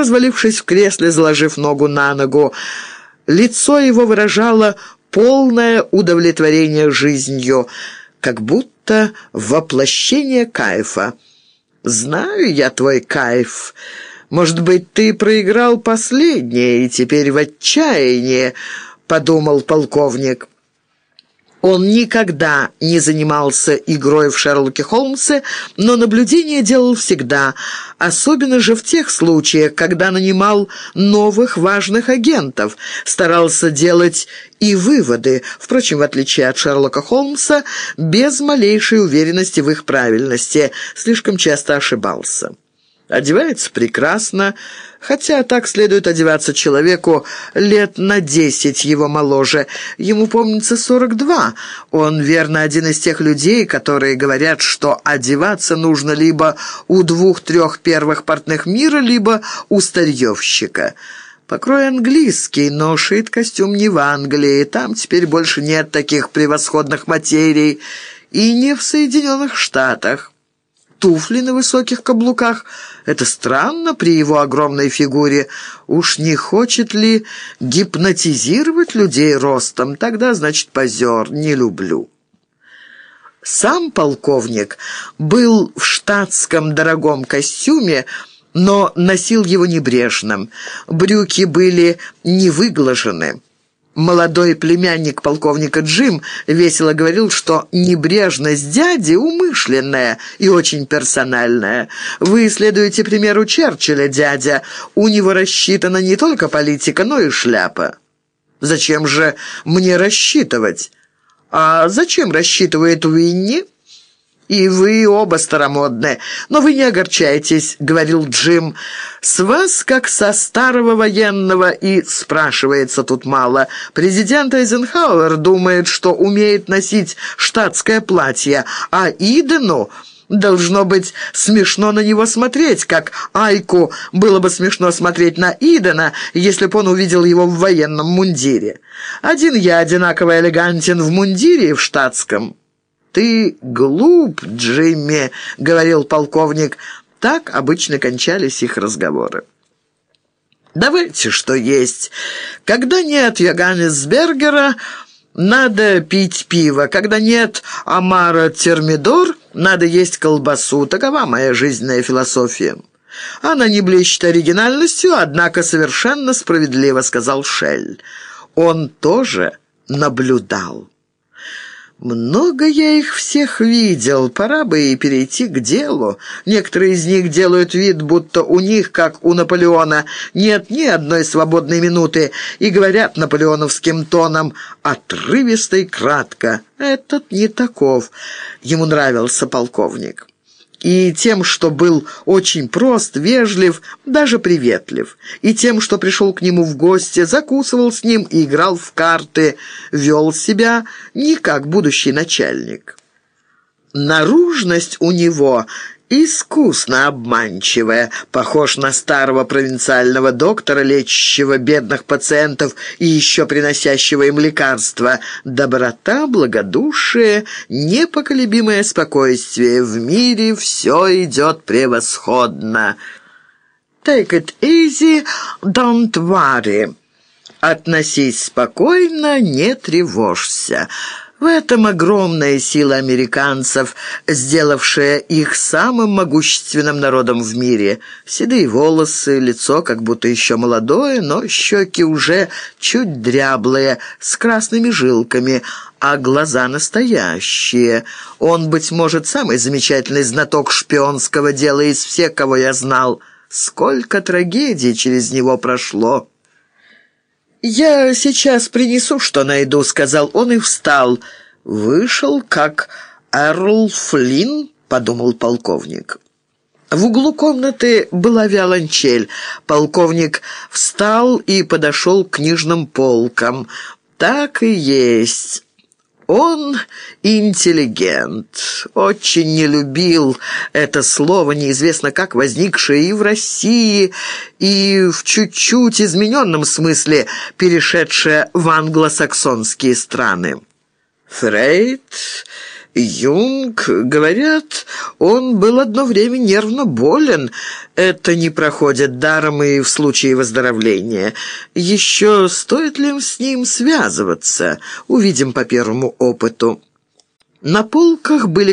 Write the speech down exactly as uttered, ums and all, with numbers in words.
развалившись в кресле, заложив ногу на ногу. Лицо его выражало полное удовлетворение жизнью, как будто воплощение кайфа. «Знаю я твой кайф. Может быть, ты проиграл последнее и теперь в отчаянии», — подумал полковник. Он никогда не занимался игрой в Шерлоке Холмсе, но наблюдение делал всегда, особенно же в тех случаях, когда нанимал новых важных агентов, старался делать и выводы, впрочем, в отличие от Шерлока Холмса, без малейшей уверенности в их правильности, слишком часто ошибался. Одевается прекрасно, хотя так следует одеваться человеку лет на десять его моложе. Ему, помнится, сорок два. Он, верно, один из тех людей, которые говорят, что одеваться нужно либо у двух-трех первых портных мира, либо у старьевщика. Покрой английский, но шит костюм не в Англии. Там теперь больше нет таких превосходных материй. И не в Соединенных Штатах. Туфли на высоких каблуках — это странно при его огромной фигуре. Уж не хочет ли гипнотизировать людей ростом? Тогда, значит, позер, не люблю. Сам полковник был в штатском дорогом костюме, но носил его небрежным. Брюки были не выглажены. Молодой племянник полковника Джим весело говорил, что небрежность дяди умышленная и очень персональная. «Вы следуете примеру Черчилля, дядя. У него рассчитана не только политика, но и шляпа». «Зачем же мне рассчитывать?» «А зачем рассчитывает Уинни?» «И вы оба старомодны. Но вы не огорчайтесь», — говорил Джим. «С вас, как со старого военного, и спрашивается тут мало. Президент Эйзенхауэр думает, что умеет носить штатское платье, а Идену должно быть смешно на него смотреть, как Айку было бы смешно смотреть на Идена, если бы он увидел его в военном мундире. Один я одинаково элегантен в мундире и в штатском». «Ты глуп, Джимми», — говорил полковник. Так обычно кончались их разговоры. «Давайте, что есть. Когда нет Йоганнесбергера, надо пить пиво. Когда нет омара термидор, надо есть колбасу. Такова моя жизненная философия». «Она не блещет оригинальностью, однако совершенно справедливо», — сказал Шель. Он тоже наблюдал. «Много я их всех видел, пора бы и перейти к делу. Некоторые из них делают вид, будто у них, как у Наполеона, нет ни одной свободной минуты, и говорят наполеоновским тоном, отрывисто и кратко. Этот не таков». Ему нравился полковник. И тем, что был очень прост, вежлив, даже приветлив. И тем, что пришел к нему в гости, закусывал с ним и играл в карты, вел себя не как будущий начальник. Наружность у него искусно обманчивая, похож на старого провинциального доктора, лечащего бедных пациентов и еще приносящего им лекарства. Доброта, благодушие, непоколебимое спокойствие. В мире все идет превосходно. «Take it easy, don't worry». «Относись спокойно, не тревожься». В этом огромная сила американцев, сделавшая их самым могущественным народом в мире. Седые волосы, лицо как будто еще молодое, но щеки уже чуть дряблые, с красными жилками, а глаза настоящие. Он, быть может, самый замечательный знаток шпионского дела из всех, кого я знал. Сколько трагедий через него прошло! «Я сейчас принесу, что найду», — сказал он и встал. «Вышел, как Эрл Флинн», — подумал полковник. В углу комнаты была виолончель. Полковник встал и подошел к книжным полкам. «Так и есть». Он интеллигент, очень не любил это слово, неизвестно как возникшее и в России, и в чуть-чуть измененном смысле перешедшее в англосаксонские страны. Фрейд, Юнг, говорят, он был одно время нервно болен. Это не проходит даром и в случае выздоровления. Еще стоит ли с ним связываться? Увидим по первому опыту. На полках были